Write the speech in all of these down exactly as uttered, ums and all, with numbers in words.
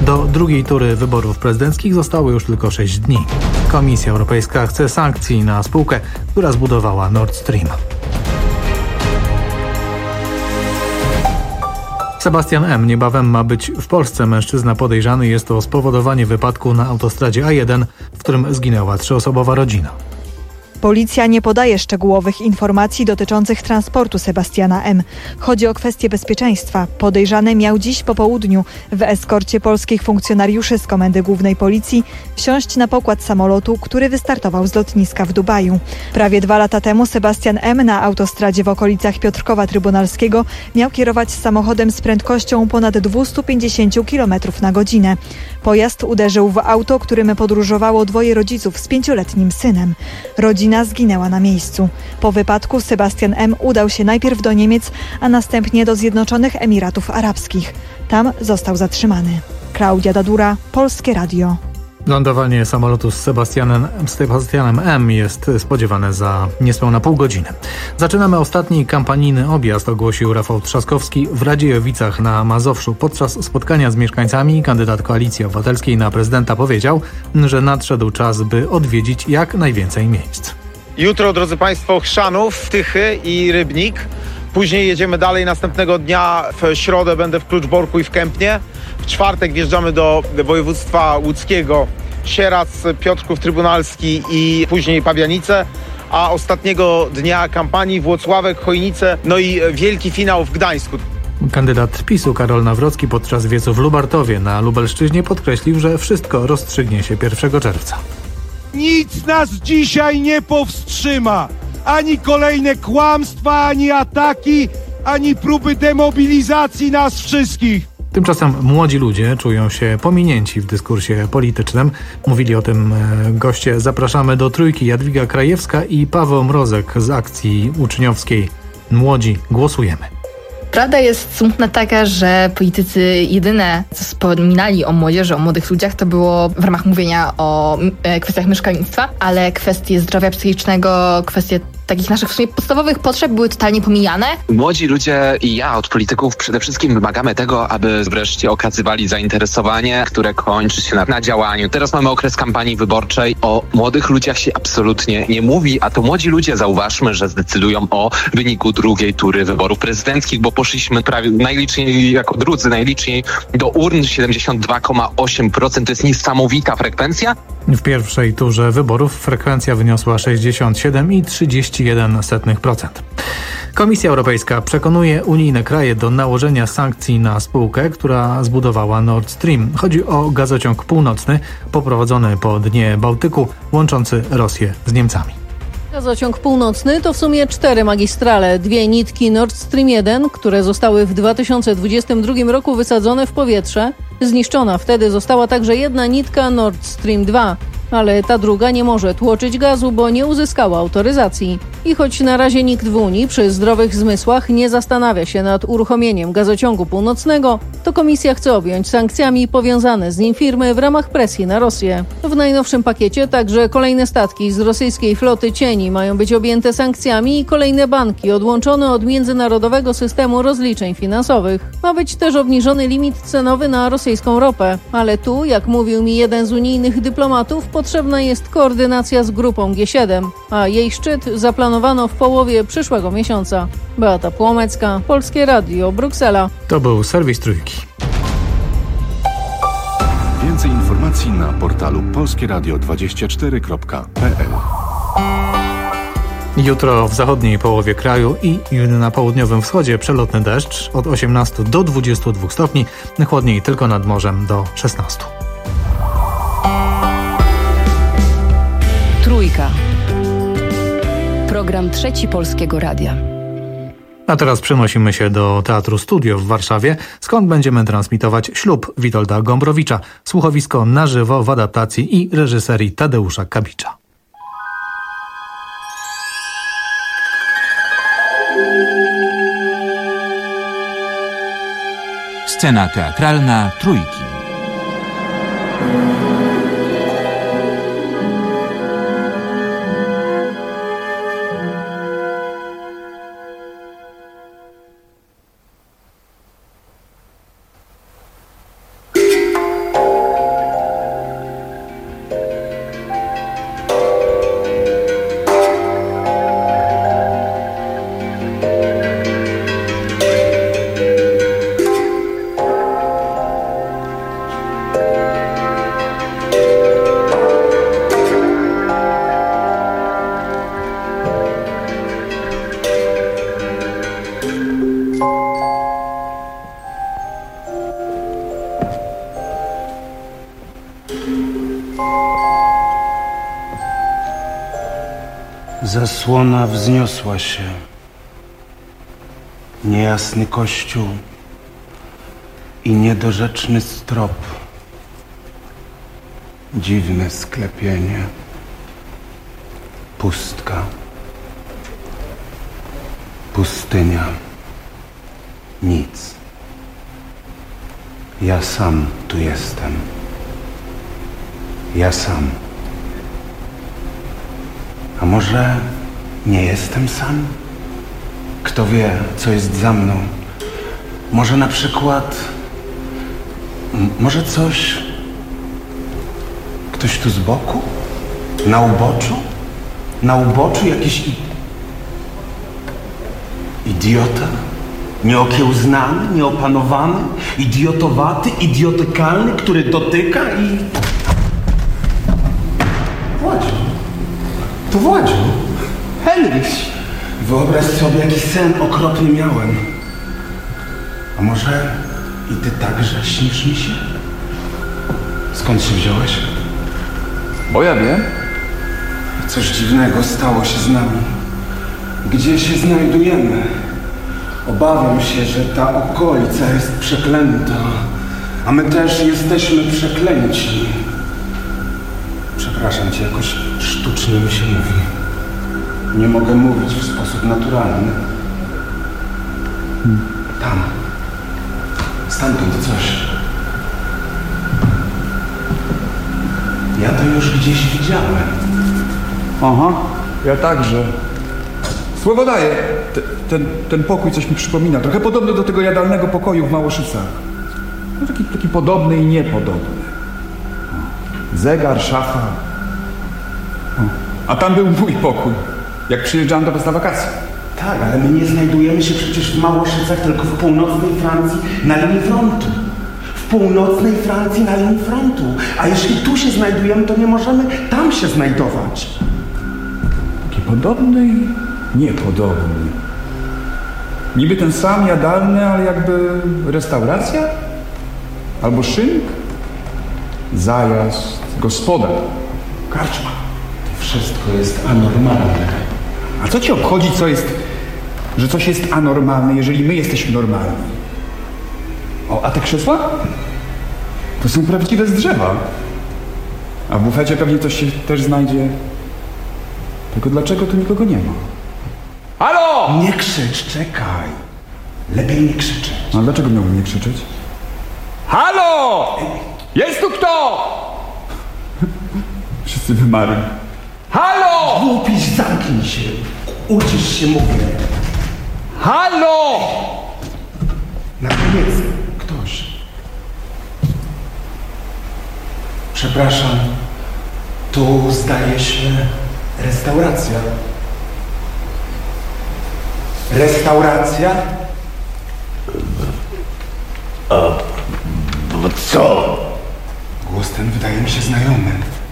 Do drugiej tury wyborów prezydenckich zostało już tylko sześć dni. Komisja Europejska chce sankcji na spółkę, która zbudowała Nord Stream. Sebastian M. niebawem ma być w Polsce. Mężczyzna podejrzany jest o spowodowanie wypadku na autostradzie A jeden, w którym zginęła trzyosobowa rodzina. Policja nie podaje szczegółowych informacji dotyczących transportu Sebastiana M. Chodzi o kwestię bezpieczeństwa. Podejrzany miał dziś po południu w eskorcie polskich funkcjonariuszy z Komendy Głównej Policji wsiąść na pokład samolotu, który wystartował z lotniska w Dubaju. Prawie dwa lata temu Sebastian M. na autostradzie w okolicach Piotrkowa Trybunalskiego miał kierować samochodem z prędkością ponad dwieście pięćdziesiąt kilometrów na godzinę. Pojazd uderzył w auto, którym podróżowało dwoje rodziców z pięcioletnim synem. Rodzina zginęła na miejscu. Po wypadku Sebastian M. udał się najpierw do Niemiec, a następnie do Zjednoczonych Emiratów Arabskich. Tam został zatrzymany. Klaudia Dadura, Polskie Radio. Lądowanie samolotu z Sebastianem, Sebastianem M. jest spodziewane za niespełna pół godziny. Zaczynamy ostatni kampanijny objazd, ogłosił Rafał Trzaskowski w Radziejowicach na Mazowszu. Podczas spotkania z mieszkańcami kandydat Koalicji Obywatelskiej na prezydenta powiedział, że nadszedł czas, by odwiedzić jak najwięcej miejsc. Jutro, drodzy Państwo, Chrzanów, Tychy i Rybnik. Później jedziemy dalej następnego dnia. W środę będę w Kluczborku i w Kępnie. W czwartek wjeżdżamy do województwa łódzkiego, Sieradz, Piotrków Trybunalski i później Pabianice. A ostatniego dnia kampanii Włocławek, Chojnice, no i wielki finał w Gdańsku. Kandydat PiSu Karol Nawrocki podczas wiecu w Lubartowie na Lubelszczyźnie podkreślił, że wszystko rozstrzygnie się pierwszego czerwca. Nic nas dzisiaj nie powstrzyma. Ani kolejne kłamstwa, ani ataki, ani próby demobilizacji nas wszystkich. Tymczasem młodzi ludzie czują się pominięci w dyskursie politycznym. Mówili o tym goście. Zapraszamy do Trójki. Jadwiga Krajewska i Paweł Mrozek z akcji uczniowskiej. Młodzi, głosujemy. Prawda jest smutna taka, że politycy jedyne, co wspominali o młodzieży, o młodych ludziach, to było w ramach mówienia o e, kwestiach mieszkalnictwa, ale kwestie zdrowia psychicznego, kwestie takich naszych w sumie podstawowych potrzeb były totalnie pomijane. Młodzi ludzie i ja od polityków przede wszystkim wymagamy tego, aby wreszcie okazywali zainteresowanie, które kończy się na, na działaniu. Teraz mamy okres kampanii wyborczej. O młodych ludziach się absolutnie nie mówi, a to młodzi ludzie, zauważmy, że zdecydują o wyniku drugiej tury wyborów prezydenckich, bo poszliśmy prawie najliczniej, jako drudzy najliczniej do urn, siedemdziesiąt dwa przecinek osiem procent. To jest niesamowita frekwencja. W pierwszej turze wyborów frekwencja wyniosła sześćdziesiąt siedem przecinek trzydzieści jeden procent. Komisja Europejska przekonuje unijne kraje do nałożenia sankcji na spółkę, która zbudowała Nord Stream. Chodzi o gazociąg północny poprowadzony po dnie Bałtyku, łączący Rosję z Niemcami. Gazociąg północny to w sumie cztery magistrale, dwie nitki Nord Stream jeden, które zostały w dwa tysiące dwudziestym drugim roku wysadzone w powietrze. Zniszczona wtedy została także jedna nitka Nord Stream dwa, ale ta druga nie może tłoczyć gazu, bo nie uzyskała autoryzacji. I choć na razie nikt w Unii przy zdrowych zmysłach nie zastanawia się nad uruchomieniem gazociągu północnego, to Komisja chce objąć sankcjami powiązane z nim firmy w ramach presji na Rosję. W najnowszym pakiecie także kolejne statki z rosyjskiej floty cieni mają być objęte sankcjami i kolejne banki odłączone od międzynarodowego systemu rozliczeń finansowych. Ma być też obniżony limit cenowy na rosyjską ropę, ale tu, jak mówił mi jeden z unijnych dyplomatów, potrzebna jest koordynacja z grupą G siedem, a jej szczyt zaplanowano w połowie przyszłego miesiąca. Beata Płomecka, Polskie Radio, Bruksela. To był serwis Trójki. Więcej informacji na portalu polskieradio dwadzieścia cztery kropka p l. Jutro w zachodniej połowie kraju i na południowym wschodzie przelotny deszcz od osiemnastu do dwudziestu dwóch stopni, chłodniej tylko nad morzem do szesnastu. Trójka. Program Trzeci Polskiego Radia. A teraz przenosimy się do Teatru Studio w Warszawie, skąd będziemy transmitować Ślub Witolda Gombrowicza, słuchowisko na żywo w adaptacji i reżyserii Tadeusza Kabicza. Scena teatralna Trójki. Zasłona wzniosła się. Niejasny kościół i niedorzeczny strop. Dziwne sklepienie. Pustka. Pustynia. Nic. Ja sam tu jestem. Ja sam. A może nie jestem sam? Kto wie, co jest za mną? Może na przykład... M- może coś... Ktoś tu z boku? Na uboczu? Na uboczu jakiś... I... idiota? Nieokiełznany, nieopanowany, idiotowaty, idiotykalny, który dotyka i... Władziu. To Władziu. Henryś. Wyobraź sobie, jaki sen okropny miałem. A może i ty także śnisz mi się? Skąd się wziąłeś? Bo ja wiem. Coś dziwnego stało się z nami. Gdzie się znajdujemy? Obawiam się, że ta okolica jest przeklęta, a my też jesteśmy przeklęci. Przepraszam cię, jakoś sztucznie mi się mówi. Nie mogę mówić w sposób naturalny. Tam. Stamtąd coś. Ja to już gdzieś widziałem. Aha, ja także. Słowo daję. Te, ten, ten pokój coś mi przypomina. Trochę podobny do tego jadalnego pokoju w Małoszycach. No taki, taki podobny i niepodobny. Zegar, szafa. O. A tam był mój pokój. Jak przyjeżdżałem do was na wakacje. Tak, ale my nie znajdujemy się przecież w Małoszycach, tylko w północnej Francji na linii frontu. W północnej Francji na linii frontu. A jeśli tu się znajdujemy, to nie możemy tam się znajdować. Taki podobny i niepodobny. Niby ten sam jadalny, ale jakby restauracja? Albo szynk? Zajazd, gospoda. Karczma. To wszystko jest anormalne. A co ci obchodzi, co jest, że coś jest anormalne, jeżeli my jesteśmy normalni? O, a te krzesła? To są prawdziwe z drzewa. A w bufecie pewnie coś się też znajdzie. Tylko dlaczego tu nikogo nie ma? Halo! Nie krzycz, czekaj. Lepiej nie krzyczeć. A dlaczego miałbym nie krzyczeć? Halo! Jest tu kto? Wszyscy wymarli. Halo! Głupiś, zamknij się. Ucisz się, mówię. Halo! Na koniec ktoś. Przepraszam. Tu zdaje się restauracja. Restauracja? A co? Głos ten wydaje mi się znajomy.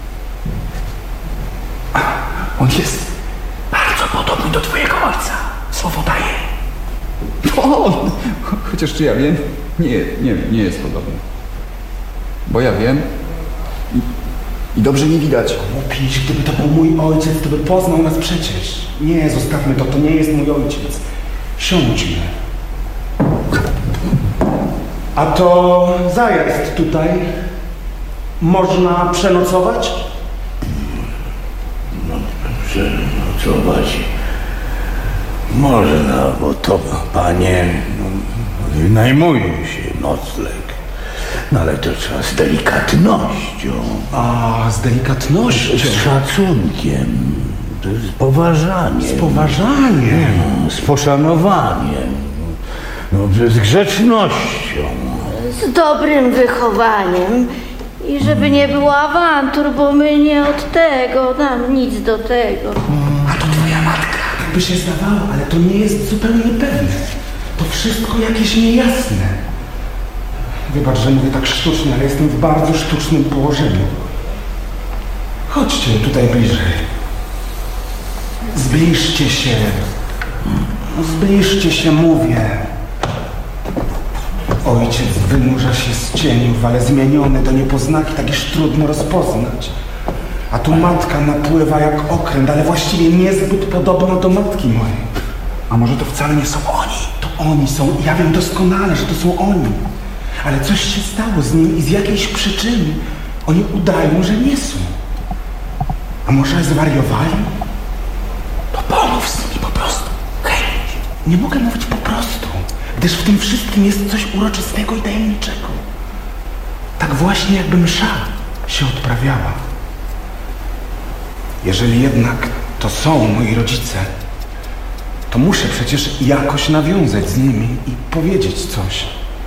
On jest bardzo podobny do twojego ojca. Słowo daję. O, chociaż czy ja wiem? Nie, nie, nie jest podobny. Bo ja wiem i, i dobrze nie widać. Głupiś, gdyby to był mój ojciec, to by poznał nas przecież. Nie, zostawmy to, to nie jest mój ojciec. Siądźmy. A to zajazd tutaj. Można przenocować? No, przenocować można, bo to, panie, no, wynajmuje się nocleg. No ale to trzeba z delikatnością. A, z delikatnością? Z szacunkiem. Z poważaniem. Z poważaniem. No, z poszanowaniem. No, z grzecznością. Z dobrym wychowaniem. I żeby nie było awantur, bo my nie od tego, nam nic do tego. A to twoja matka. Tak by się zdawało, ale to nie jest zupełnie pewne. To wszystko jakieś niejasne. Wybacz, że mówię tak sztucznie, ale jestem w bardzo sztucznym położeniu. Chodźcie tutaj bliżej. Zbliżcie się. Zbliżcie się, mówię. Ojciec wynurza się z cieniów, ale zmieniony do niepoznaki, tak iż trudno rozpoznać. A tu matka napływa jak okręt, ale właściwie niezbyt podobna do matki mojej. A może to wcale nie są oni? To oni są. Ja wiem doskonale, że to są oni. Ale coś się stało z nimi i z jakiejś przyczyny oni udają, że nie są. A może zwariowali? To pomów z nimi po prostu. Hej, nie mogę mówić po prostu, gdyż w tym wszystkim jest coś uroczystego i tajemniczego. Tak właśnie jakby msza się odprawiała. Jeżeli jednak to są moi rodzice, to muszę przecież jakoś nawiązać z nimi i powiedzieć coś.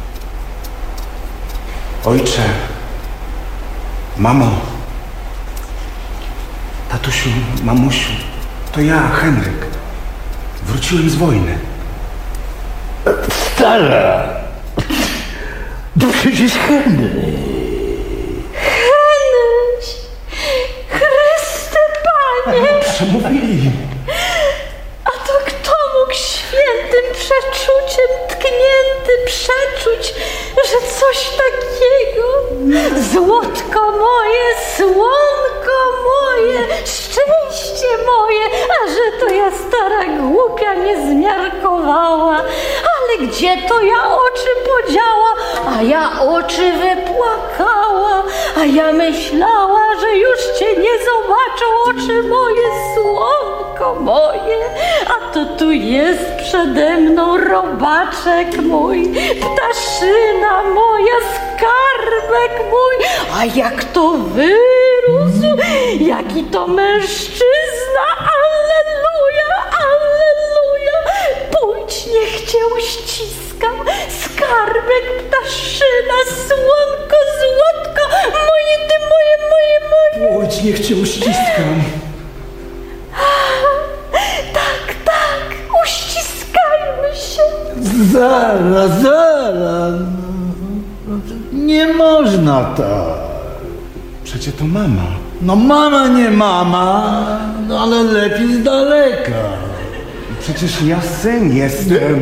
Ojcze, mamo, tatusiu, mamusiu, to ja, Henryk. Wróciłem z wojny. Stara, to przecież Henryk. Henryś! Chryste Panie! Przemówili. A to kto mógł świętym przeczuciem tknięty przeczuć, że coś takiego? Złotko moje, słonko moje, szczęście moje, a że to ja stara głupia nie zmiarkowała. Ale gdzie to ja oczy podziała, a ja oczy wypłakała, a ja myślała, że już cię nie zobaczą oczy moje, słonko moje, a to tu jest przede mną robaczek mój, ptaszyna moja, skarbek mój, a jak to wyrósł, jaki to mężczyzna, alleluja, alleluja, pójdź, niech cię uściskam, skarbek, ptaszyna, słonko, złotko, moje ty, moje, moje, moje. Pójdź, niech cię uściskam. Tak, tak, uściskajmy się. Zaraz, zaraz. Nie można tak. Przecie to mama. No mama nie mama, no ale lepiej z daleka. Przecież ja syn jestem.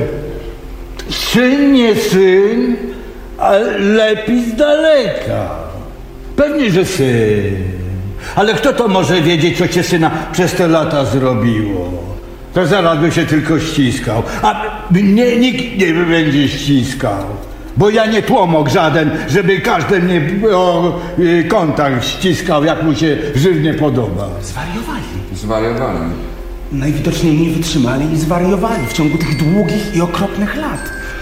Syn nie syn, ale lepiej z daleka. Pewnie, że syn. Ale kto to może wiedzieć, co cię syna przez te lata zrobiło? To zaraz by się tylko ściskał. A mnie nikt nie będzie ściskał. Bo ja nie tłomok żaden, żeby każdy mnie o y, kątach ściskał, jak mu się żywnie podoba. Zwariowali. Zwariowali. Najwidoczniej nie wytrzymali i zwariowali w ciągu tych długich i okropnych lat.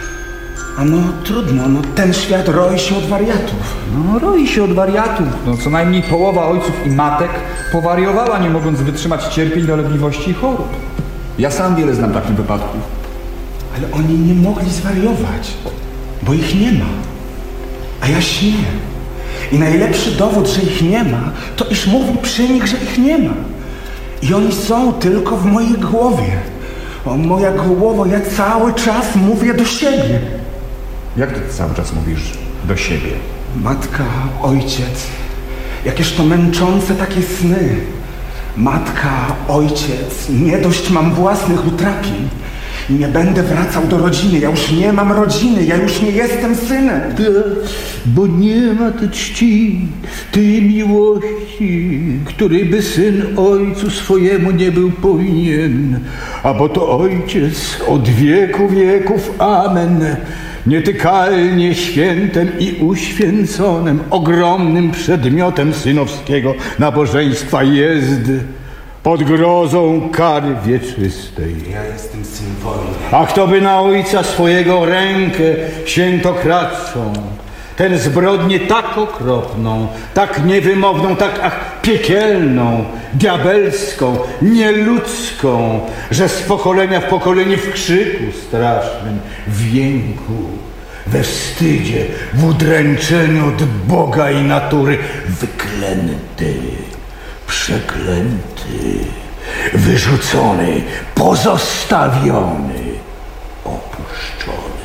A no trudno, no ten świat roi się od wariatów. No roi się od wariatów. No co najmniej połowa ojców i matek powariowała, nie mogąc wytrzymać cierpień, dolegliwości i chorób. Ja sam wiele znam takich wypadków. Ale oni nie mogli zwariować, bo ich nie ma. A ja śnię. I najlepszy dowód, że ich nie ma, to iż mówi przy nich, że ich nie ma. I oni są tylko w mojej głowie. O moja głowo, ja cały czas mówię do siebie. Jak ty cały czas mówisz do siebie? Matka, ojciec, jakież to męczące takie sny. Matka, ojciec, nie dość mam własnych utrapień. I nie będę wracał do rodziny, ja już nie mam rodziny, ja już nie jestem synem. Bo nie ma tej czci, tej miłości, której by syn ojcu swojemu nie był powinien. A bo to ojciec od wieku wieków, amen, nietykalnie świętem i uświęconym, ogromnym przedmiotem synowskiego nabożeństwa jest pod grozą kary wieczystej. Ja jestem syn wolny. A kto by na ojca swojego rękę świętokradzką, ten zbrodnię tak okropną, tak niewymowną, tak ach, piekielną, diabelską, nieludzką, że z pokolenia w pokolenie w krzyku strasznym, w jęku, we wstydzie, w udręczeniu od Boga i natury, wyklęty, przeklęty, wyrzucony, pozostawiony, opuszczony.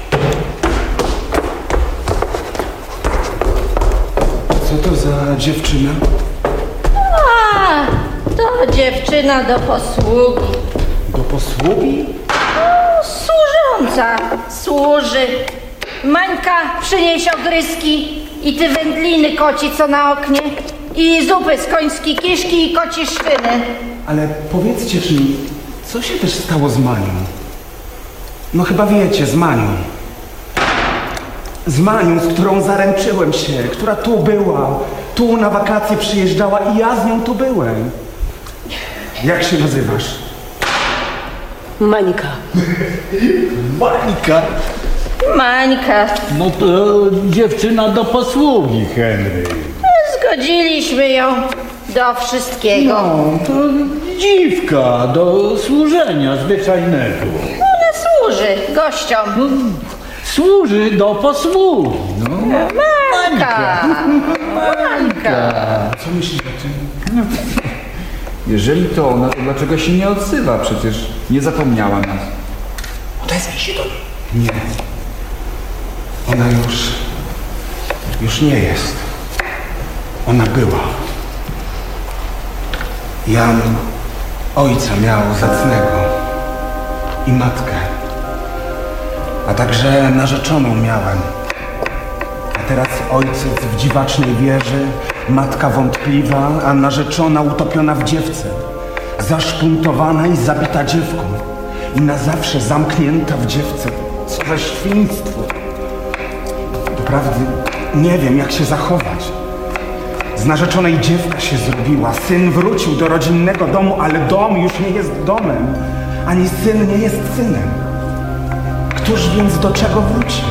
Co to za dziewczyna? A, to dziewczyna do posługi. Do posługi? O, służąca. Służy. Mańka, przynieś ogryski i ty wędliny koci, co na oknie. i zupy z końskiej kiszki i kocie szczyny. Ale powiedzcie mi, co się też stało z Manią? No chyba wiecie, z Manią. Z Manią, z którą zaręczyłem się, która tu była, tu na wakacje przyjeżdżała i ja z nią tu byłem. Jak się nazywasz? Mańka. Mańka? Mańka. No to dziewczyna do posługi, Henry. Zgodziliśmy ją do wszystkiego. No, to dziwka do służenia zwyczajnego. Ona służy gościom. No, służy do posługi. No. Mańka. Mańka. Co myślisz o tym? No, jeżeli to ona, to dlaczego się nie odzywa? Przecież nie zapomniała nas. Odezwij się do niej. Nie. Ona już... już nie jest. Ona była. Jan ojca miał zacnego i matkę, a także narzeczoną miałem. A teraz ojciec w dziwacznej wierze, matka wątpliwa, a narzeczona utopiona w dziewce, zaszpuntowana i zabita dziewką i na zawsze zamknięta w dziewce. Co za świństwo! Doprawdy nie wiem, jak się zachować. Z narzeczonej dziewka się zrobiła. Syn wrócił do rodzinnego domu, ale dom już nie jest domem. Ani syn nie jest synem. Któż więc do czego wróci?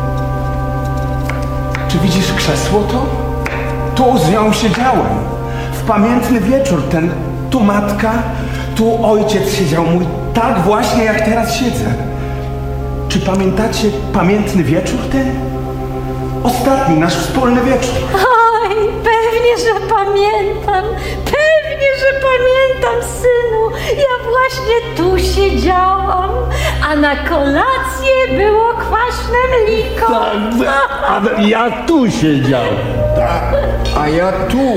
Czy widzisz krzesło to? Tu z nią siedziałem. W pamiętny wieczór ten, tu matka, tu ojciec siedział mój. Tak właśnie jak teraz siedzę. Czy pamiętacie pamiętny wieczór ten? Ostatni nasz wspólny wieczór. Oj, pewnie, że pamiętam. Pewnie, że pamiętam, synu. Ja właśnie tu siedziałam, a na kolację było kwaśne mliko. Tak, a ja tu siedziałem. Tak. A ja tu.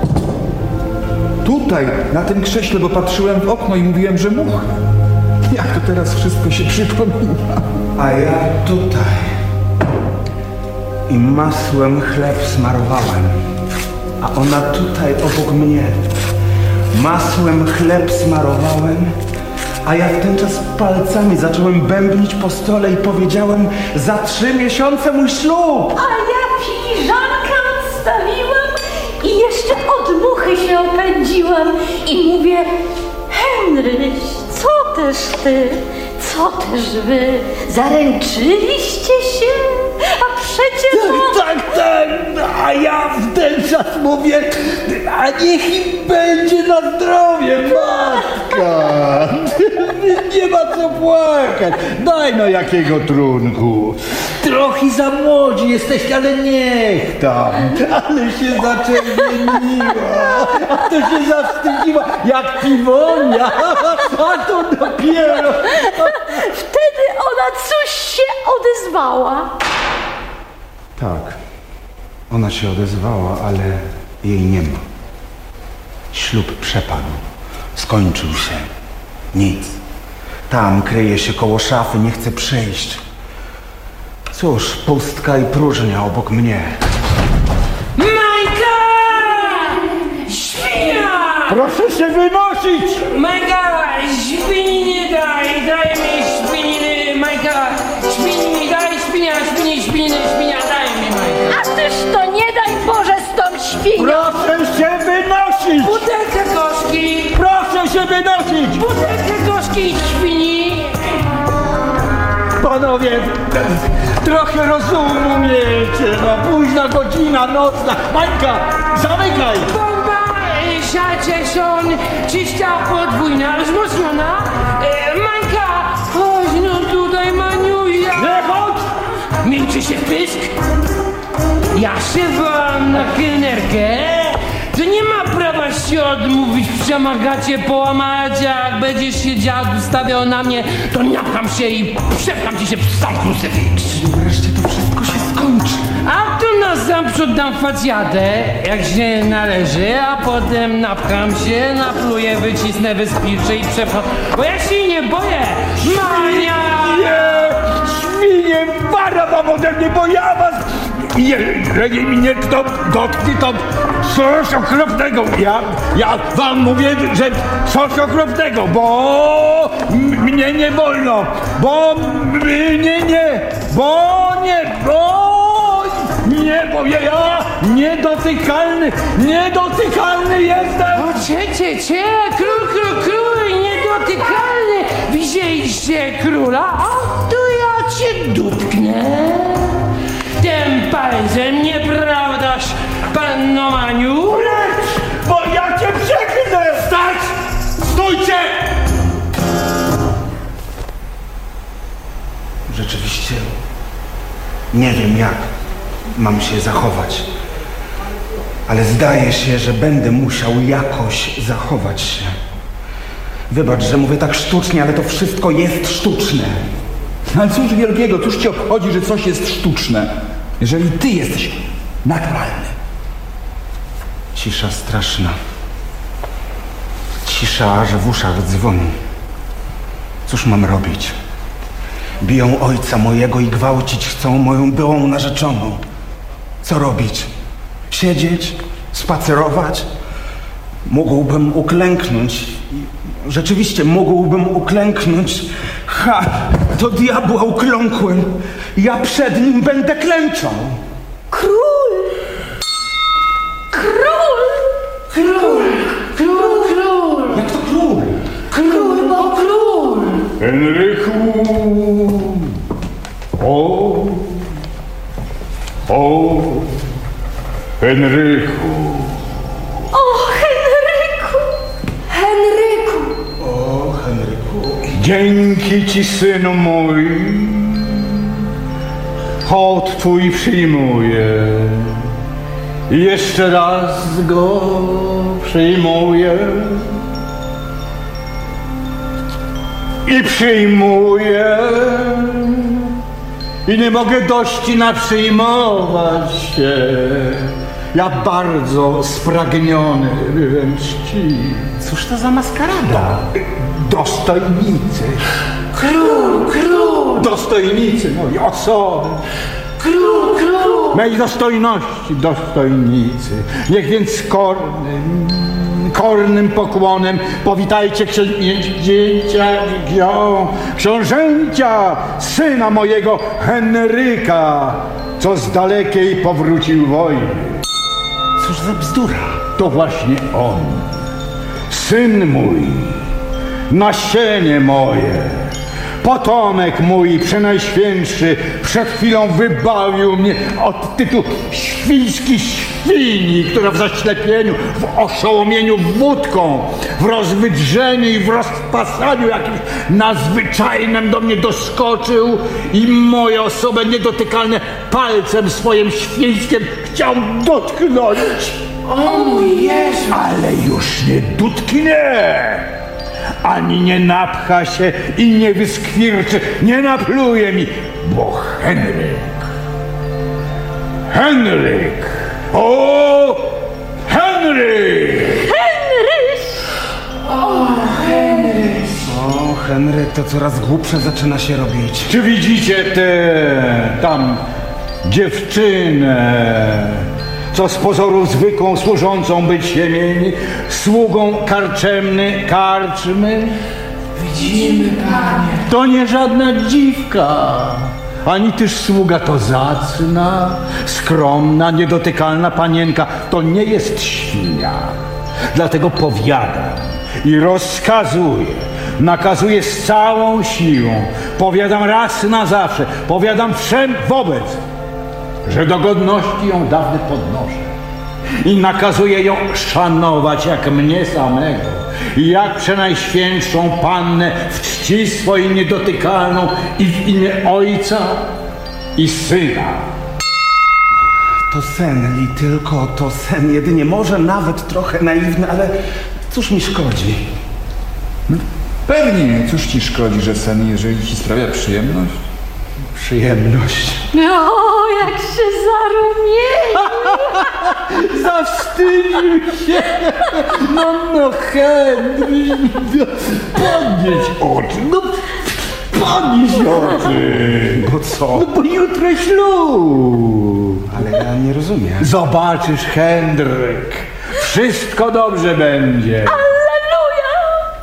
Tutaj, na tym krześle, bo patrzyłem w okno i mówiłem, że mucha. Jak to teraz wszystko się przypomina. A ja tutaj. I masłem chleb smarowałem, a ona tutaj obok mnie. Masłem chleb smarowałem, a ja w ten czas palcami zacząłem bębnić po stole i powiedziałem: za trzy miesiące mój ślub! A ja filiżankę odstawiłam i jeszcze od muchy się opędziłam i mówię: Henryś, co też ty, co też wy, zaręczyliście się? A przecież... Tak, tak, tak, a ja w ten czas mówię: a niech im będzie na zdrowie, matka. Nie ma co płakać. Daj no jakiego trunku. Trochę za młodzi jesteście, ale niech tam. Ale się zaczerwieniła, a to się zawstydziła jak piwonia, a to dopiero. Wtedy ona coś się odezwała. Tak, ona się odezwała, ale jej nie ma. Ślub przepadł, skończył się. Nic. Tam kryje się koło szafy, nie chce przyjść. Cóż, pustka i próżnia obok mnie. Majka! Świnia! Proszę się wynosić! Majka, świni nie daj, daj mi świniny, Majka, świni mi daj, świnia, świni, świniny, świnia, daj mi, Majka. A tyż to nie daj Boże z tą świnią! Proszę się wynosić! Butelkę gorzki! Proszę się wynosić! Butelkę gorzkiej świni! Panowie, trochę rozumu miejcie, no późna godzina nocna. Mańka, zamykaj! Bomba, siacie son, czyścia podwójna, wzmocniona. E, Mańka, chodź no tutaj, Maniuja. Nie chodź! Milczy się pysk. Ja się wam na kelnerkę. To nie ma prawa się odmówić, przemagacie, połamać, jak będziesz się dziadu stawiał na mnie, to napcham się i przepcham ci się w sam krucyfiks. Wreszcie to wszystko się skończy. A to na zamprzód dam facjadę, jak się należy, a potem napcham się, napluję, wycisnę, wyspilczę i przepcham, bo ja się nie boję. Mania! Nie! Świnie, para wam ode mnie, bo ja was... i jeżeli mnie kto dotknie, to coś okropnego. Ja, ja wam mówię, że coś okropnego, bo mnie nie wolno, bo mnie nie, bo nie, bo nie, bo ja niedotykalny, niedotykalny jestem. O, cie, cie, cie, król, król, król, niedotykalny. Widzieliście króla? A to ja cię dotknę. Tym palcem, nieprawdaż, panno Maniu? Lecz, bo ja cię przeklnę! Stać! Stójcie! Rzeczywiście nie wiem, jak mam się zachować, ale zdaje się, że będę musiał jakoś zachować się. Wybacz, że mówię tak sztucznie, ale to wszystko jest sztuczne. Ale cóż wielkiego, cóż ci obchodzi, że coś jest sztuczne, jeżeli ty jesteś naturalny? Cisza straszna. Cisza, że w uszach dzwoni. Cóż mam robić? Biją ojca mojego i gwałcić chcą moją byłą narzeczoną. Co robić? Siedzieć? Spacerować? Mógłbym uklęknąć. Rzeczywiście mógłbym uklęknąć. Ha! Do diabła ukląkłem. Ja przed nim będę klęczał. Król! Król! Król! Król, król! Jak to król? Król, bo król! Henryku! O! O! Henryku! O, Henryku! Henryku! O, Henryku! Dzięki ci, synu mój! Hołd twój przyjmuję. I jeszcze raz go przyjmuję. I przyjmuję. I nie mogę dość naprzyjmować się. Ja bardzo spragniony byłem czci. Cóż to za maskarada? Dostojnicy. Król, król! Dostojnicy mojej osoby. Król, król! Mej dostojności, dostojnicy. Niech więc kornym, kornym pokłonem powitajcie księcia, książęcia, syna mojego Henryka, co z dalekiej powrócił wojny. Cóż za bzdura? To właśnie on, syn mój, nasienie moje, potomek mój przenajświętszy, przed chwilą wybawił mnie od tytułu świńskiej świni, która w zaślepieniu, w oszołomieniu wódką, w rozwydrzeniu i w rozpasaniu jakimś nadzwyczajnym do mnie doskoczył i moje osoby niedotykalne palcem swoim świńskim chciał dotknąć. O mój Jezu! Ale już nie dotknie! Ani nie napcha się i nie wyskwirczy, nie napluje mi, bo Henryk, Henryk, o, Henryk! Henryś! O, Henryś! O, Henryk to coraz głupsze zaczyna się robić. Czy widzicie tę tam dziewczynę, co z pozoru zwykłą, służącą być siemieni, sługą karczemny, karczmy? Widzimy, panie. To nie żadna dziwka, ani też sługa to zacna, skromna, niedotykalna panienka. To nie jest świnia. Dlatego powiadam i rozkazuję, nakazuję z całą siłą, powiadam raz na zawsze, powiadam wszem wobec, że do godności ją dawny podnoszę i nakazuję ją szanować jak mnie samego i jak przenajświętszą Pannę w czci swojej niedotykalną i w imię Ojca i Syna. To sen, Li, tylko to sen, jedynie może nawet trochę naiwny, ale cóż mi szkodzi? No, pewnie, cóż ci szkodzi, że sen, jeżeli ci sprawia przyjemność? Przyjemność. O, jak się zarumienił! Zawstydził się! No, no, Henry, podnieś oczy, no, Podnieś oczy. Bo co? No bo jutro ślub. Ale ja nie rozumiem. Zobaczysz, Henryk. Wszystko dobrze będzie. Alleluja!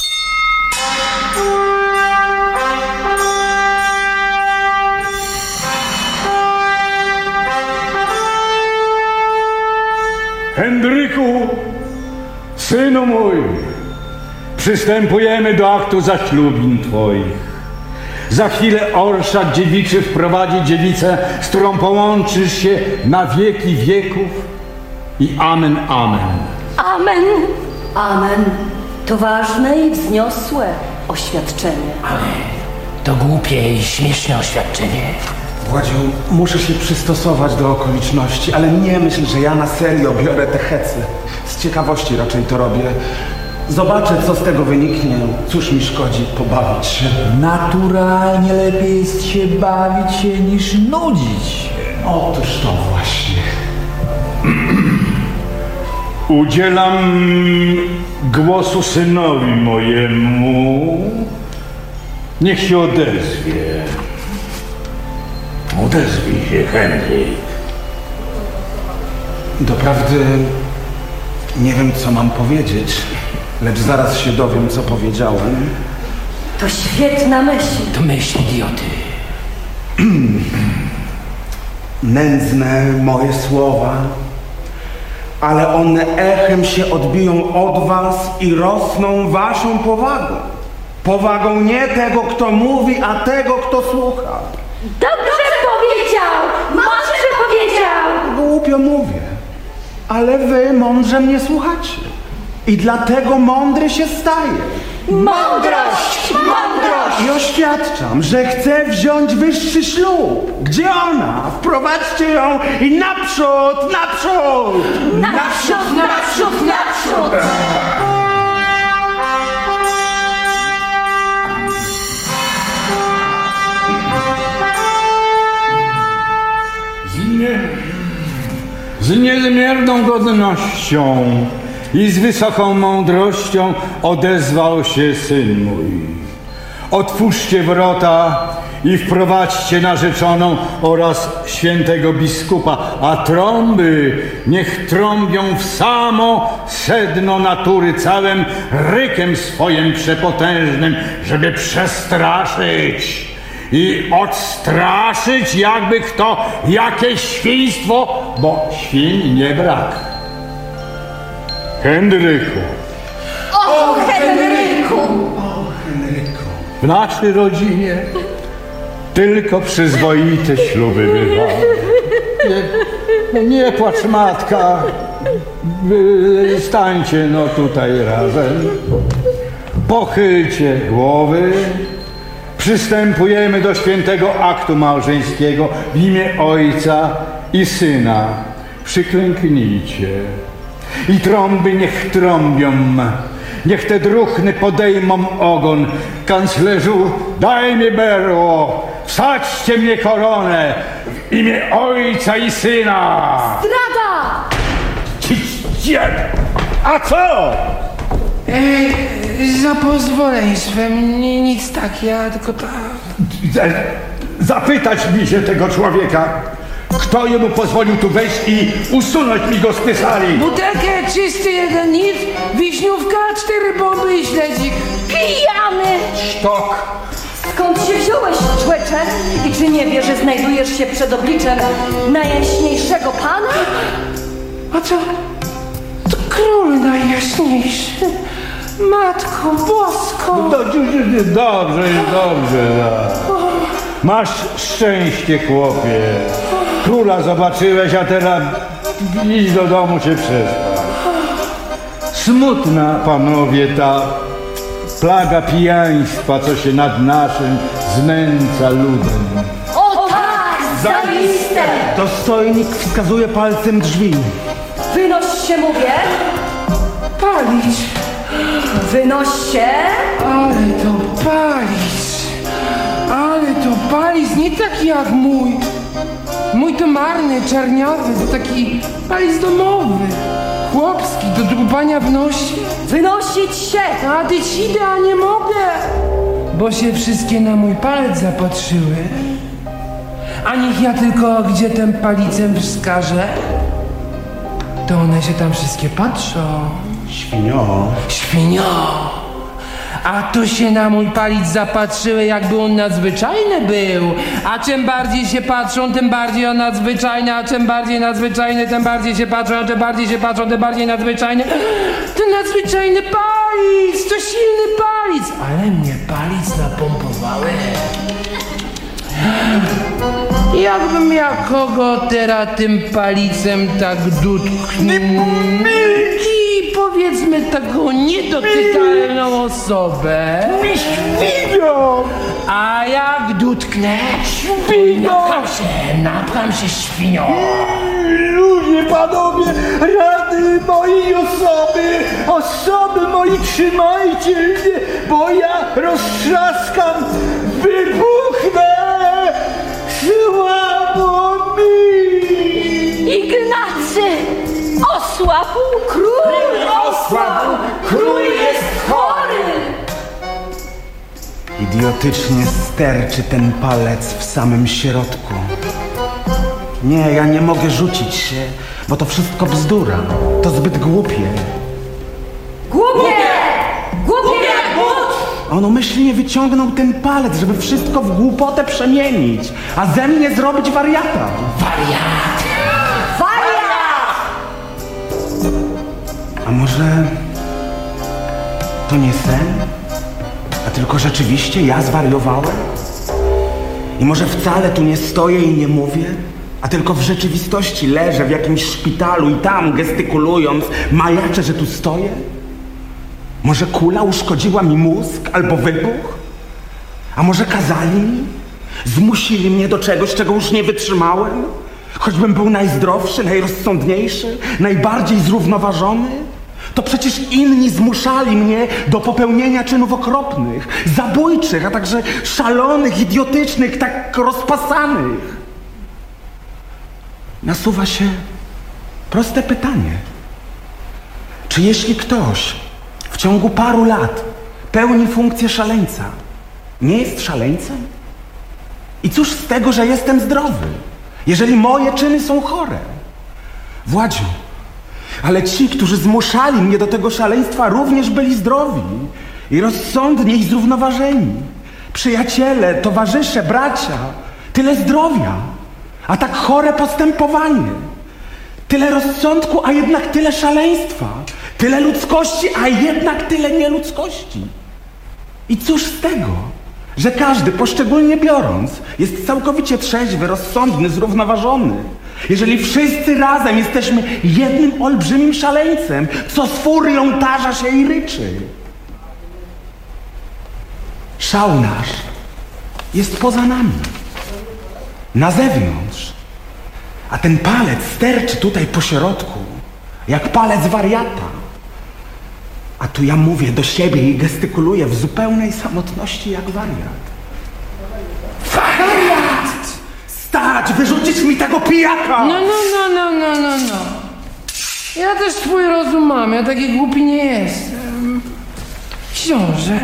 Henryku, synu mój, przystępujemy do aktu zaślubin twoich. Za chwilę orszak dziewiczy wprowadzi dziewicę, z którą połączysz się na wieki wieków i amen, amen. Amen. Amen. To ważne i wzniosłe oświadczenie. Ale to głupie i śmieszne oświadczenie. Władziu, muszę się przystosować do okoliczności, ale nie myśl, że ja na serio biorę te hecy. Z ciekawości raczej to robię. Zobaczę, co z tego wyniknie. Cóż mi szkodzi pobawić się. Naturalnie lepiej jest się bawić się niż nudzić się. Otóż to właśnie. Udzielam głosu synowi mojemu. Niech się odezwie. Odezwij się, Henryk. Doprawdy nie wiem, co mam powiedzieć, lecz zaraz się dowiem, co powiedziałem. To świetna myśl. To myśl idioty. Nędzne moje słowa, ale one echem się odbiją od was i rosną waszą powagą. Powagą nie tego, kto mówi, a tego, kto słucha. Dobrze powiedział! Mądrze powiedział! Głupio mówię, ale wy mądrze mnie słuchacie. I dlatego mądry się staje. Mądrość! Mądrość! I oświadczam, że chcę wziąć wyższy ślub. Gdzie ona? Wprowadźcie ją i naprzód, naprzód! Naprzód, naprzód, naprzód! Z niezmierną godnością i z wysoką mądrością odezwał się syn mój. Otwórzcie wrota i wprowadźcie narzeczoną oraz świętego biskupa, a trąby niech trąbią w samo sedno natury całym rykiem swoim przepotężnym, żeby przestraszyć i odstraszyć, jakby kto jakieś świństwo, bo świń nie brak. Henryku. O, Henryku! O, Henryku. W naszej rodzinie tylko przyzwoite śluby bywały. Nie, nie płacz, matka. Stańcie no tutaj razem. Pochylcie głowy. Przystępujemy do świętego aktu małżeńskiego w imię Ojca i Syna. Przyklęknijcie. I trąby niech trąbią. Niech te druchny podejmą ogon. Kanclerzu, daj mi berło. Wsadźcie mnie koronę w imię Ojca i Syna. Zdrada! A co? E, za pozwoleństwem, nie, nic tak, ja tylko tak. Zapytać mi się tego człowieka, kto jemu pozwolił tu wejść i usunąć mi go z tej sali. Butelkę, czysty jeden nit, wiśniówka, cztery bomby i śledzik. Pijany! Sztok. Skąd się wziąłeś, człecze? I czy nie wiesz, że znajdujesz się przed obliczem najjaśniejszego Pana? A to... to król najjaśniejszy. Matko Bosko! No, do, dobrze, dobrze. No. Masz szczęście, chłopie. Króla zobaczyłeś, a teraz idź do domu się przespać. Smutna, panowie, ta plaga pijaństwa, co się nad naszym znęca ludem. O tak, zaiste! Dostojnik wskazuje palcem drzwi. Wynoś się, mówię. Palić. Wynoś się. Ale to palić. Ale to palić nie taki jak mój. Mój to marny, czarniowy, to taki palić domowy. Chłopski, do drubania w nosie. Wynosić się. A ty cidę, a nie mogę. bo się wszystkie na mój palec zapatrzyły. A niech ja tylko gdzie tym palicem wskażę, to one się tam wszystkie patrzą. Świnio. Świnio. A tu się na mój palic zapatrzyły, jakby on nadzwyczajny był. A czym bardziej się patrzą, tym bardziej on nadzwyczajny, a czym bardziej nadzwyczajny, tym bardziej się patrzą, a czym bardziej się patrzą, tym bardziej nadzwyczajny. Ten nadzwyczajny palic, to silny palic. Ale mnie palic napompowały. Jakbym ja kogo teraz tym palicem tak dotknął i powiedzmy taką niedotykalną osobę. Świnio! A jak dotknę, Świnio! napcham się, napcham się świnią. Ludzie, panowie, rady mojej osoby, osoby mojej, trzymajcie mnie, bo ja roztrzaskam, wybuchnę! Słabo mi! Ignacy! Osłabł król! Osłabł! Król jest chory! Idiotycznie sterczy ten palec w samym środku. Nie, ja nie mogę rzucić się, bo to wszystko bzdura. To zbyt głupie. Głupie! Głupie jak głód! On umyślnie wyciągnął ten palec, żeby wszystko w głupotę przemienić, a ze mnie zrobić wariata. Wariat! Wariat! A może to nie sen? A tylko rzeczywiście ja zwariowałem? I może wcale tu nie stoję i nie mówię, a tylko w rzeczywistości leżę w jakimś szpitalu i tam, gestykulując, majaczę, że tu stoję? Może kula uszkodziła mi mózg albo wybuch? A może kazali mi? Zmusili mnie do czegoś, czego już nie wytrzymałem? Choćbym był najzdrowszy, najrozsądniejszy, najbardziej zrównoważony? To przecież inni zmuszali mnie do popełnienia czynów okropnych, zabójczych, a także szalonych, idiotycznych, tak rozpasanych. Nasuwa się proste pytanie. Czy jeśli ktoś w ciągu paru lat pełni funkcję szaleńca, nie jest szaleńcem? I cóż z tego, że jestem zdrowy, jeżeli moje czyny są chore? Władziu, ale ci, którzy zmuszali mnie do tego szaleństwa, również byli zdrowi i rozsądni i zrównoważeni. Przyjaciele, towarzysze, bracia, tyle zdrowia, a tak chore postępowanie. Tyle rozsądku, a jednak tyle szaleństwa. Tyle ludzkości, a jednak tyle nieludzkości. I cóż z tego, że każdy, poszczególnie biorąc, jest całkowicie trzeźwy, rozsądny, zrównoważony. Jeżeli wszyscy razem jesteśmy jednym olbrzymim szaleńcem, co z furią tarza się i ryczy. Szał nasz jest poza nami, na zewnątrz, a ten palec sterczy tutaj po środku, jak palec wariata. A tu ja mówię do siebie i gestykuluję w zupełnej samotności jak wariat. Wariat! Stać! Wyrzucić mi tego pijaka! No, no, no, no, no, no, no. Ja też twój rozum mam, ja taki głupi nie jestem. Książę.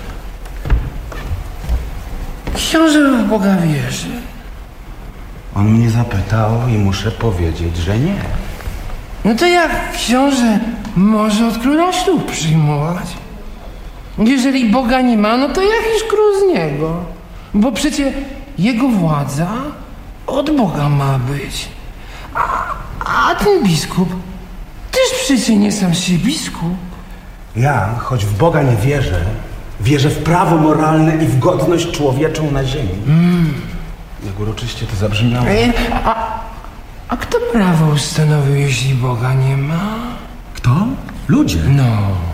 Książę w Boga wierzy. On mnie zapytał i muszę powiedzieć, że nie. No to jak książę może od króla ślub przyjmować? Jeżeli Boga nie ma, no to jakiś król z niego. Bo przecie jego władza od Boga ma być. A, a ten biskup też przecie nie sam się biskup. Ja, choć w Boga nie wierzę, wierzę w prawo moralne i w godność człowieczą na ziemi. Mm. Jak uroczyście to zabrzmiało. A, a, a kto prawo ustanowił, jeśli Boga nie ma? Kto? Ludzie. No.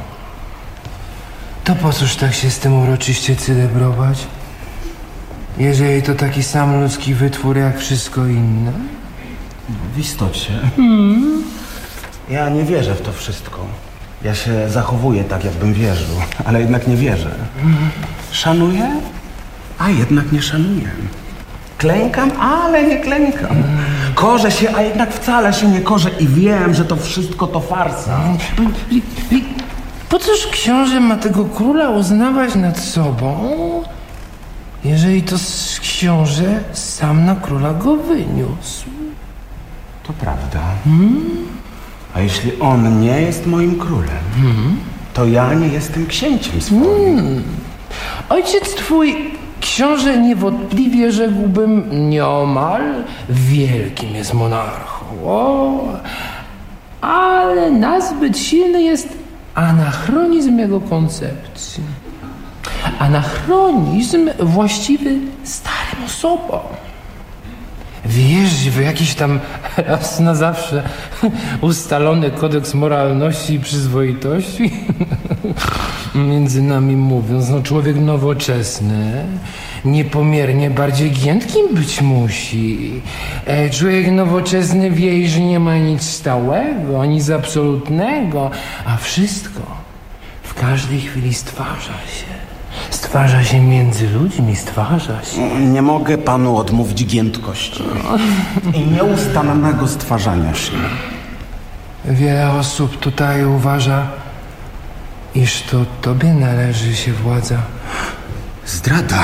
To po cóż tak się z tym uroczyście celebrować? Jeżeli to taki sam ludzki wytwór jak wszystko inne? W istocie. Mm. Ja nie wierzę w to wszystko. Ja się zachowuję tak, jakbym wierzył, ale jednak nie wierzę. Szanuję, a jednak nie szanuję. Klękam, ale nie klękam. Korzę się, a jednak wcale się nie korzę i wiem, że to wszystko to farsa. Po cóż książę ma tego króla uznawać nad sobą, jeżeli to książę sam na króla go wyniósł? To prawda. Hmm? A jeśli on nie jest moim królem, Hmm? to ja nie jestem księciem swoim. Hmm. Ojciec twój, książę niewątpliwie, rzekłbym, nieomal wielkim jest monarchą. O, ale nazbyt silny jest anachronizm jego koncepcji. Anachronizm właściwy starym osobom. Wierzyć w jakiś tam raz na zawsze ustalony kodeks moralności i przyzwoitości? Między nami mówiąc, no człowiek nowoczesny niepomiernie bardziej giętkim być musi. E, człowiek nowoczesny wie, że nie ma nic stałego, nic absolutnego, a wszystko w każdej chwili stwarza się. Stwarza się między ludźmi, stwarza się. Nie mogę panu odmówić giętkości i nieustannego stwarzania się. Wiele osób tutaj uważa, iż to tobie należy się władza. Zdrada.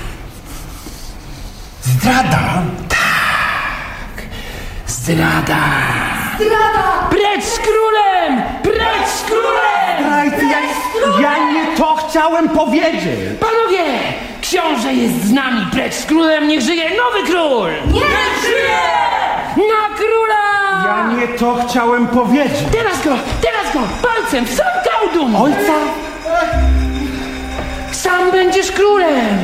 Zdrada? Tak. Zdrada. Zdrada! Precz z królem! Precz z królem! Zdrajcy, ja, ja nie to chciałem powiedzieć. Panowie! Książę jest z nami! Precz z królem! Niech żyje nowy król! Niech żyje! Na króla! Ja nie to chciałem powiedzieć. Teraz go! Teraz go! Palcem w sam kałdun! Ojca? Sam będziesz królem!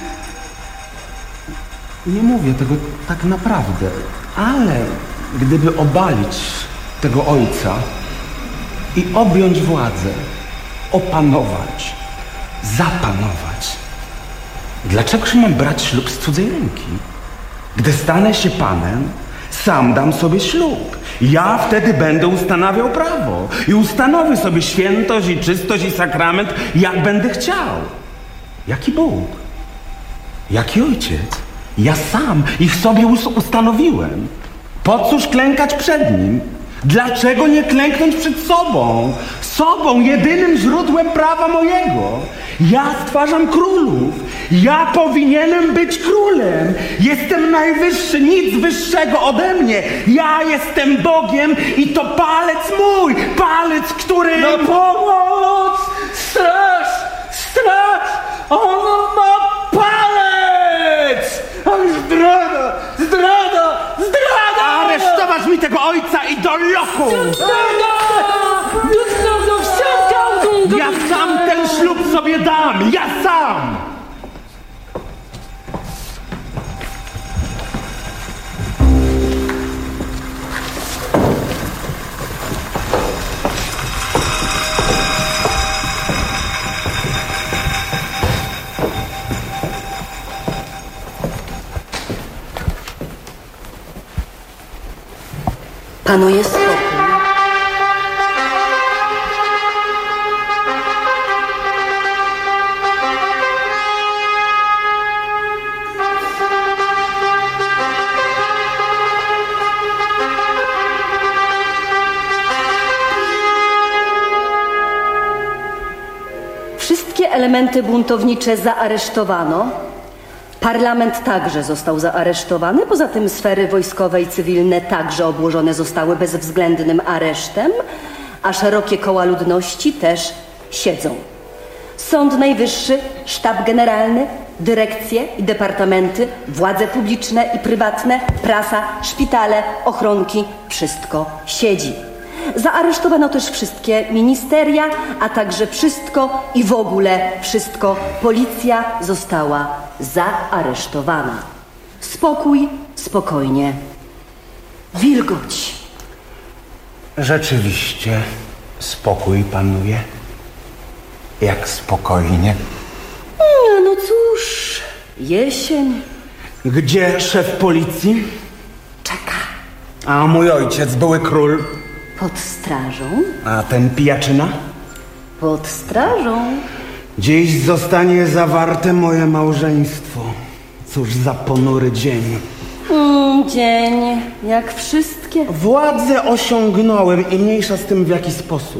Nie mówię tego tak naprawdę, ale gdyby obalić tego ojca i objąć władzę, opanować, zapanować, dlaczegoż mam brać ślub z cudzej ręki? Gdy stanę się panem, sam dam sobie ślub. Ja wtedy będę ustanawiał prawo i ustanowię sobie świętość i czystość i sakrament, jak będę chciał. Jaki Bóg? Jaki ojciec? Ja sam ich sobie ustanowiłem. Po cóż klękać przed nim? Dlaczego nie klęknąć przed sobą? Sobą, jedynym źródłem prawa mojego. Ja stwarzam królów. Ja powinienem być królem. Jestem najwyższy, nic wyższego ode mnie. Ja jestem Bogiem i to palec mój. Palec, który... Na pomoc! Straż! Straż! On ma palec! Ale zdrada! Zdrada! Zdrada! Aresztować mi tego ojca i do lochu! Ja sam ten ślub sobie dam! Ja sam! Panuje spokój. Wszystkie elementy buntownicze zaaresztowano. Parlament także został zaaresztowany, poza tym sfery wojskowe i cywilne także obłożone zostały bezwzględnym aresztem, a szerokie koła ludności też siedzą. Sąd Najwyższy, Sztab Generalny, dyrekcje i departamenty, władze publiczne i prywatne, prasa, szpitale, ochronki, wszystko siedzi. Zaaresztowano też wszystkie ministeria, a także wszystko i w ogóle wszystko. Policja została zaaresztowana. Spokój, spokojnie. Wilgoć. Rzeczywiście spokój panuje. Jak spokojnie. No, no cóż, jesień. Gdzie szef policji? Czeka. A mój ojciec, były król? Pod strażą. A ten pijaczyna? Pod strażą. Dziś zostanie zawarte moje małżeństwo. Cóż za ponury dzień. Mm, dzień, jak wszystkie. Władzę osiągnąłem i mniejsza z tym w jaki sposób.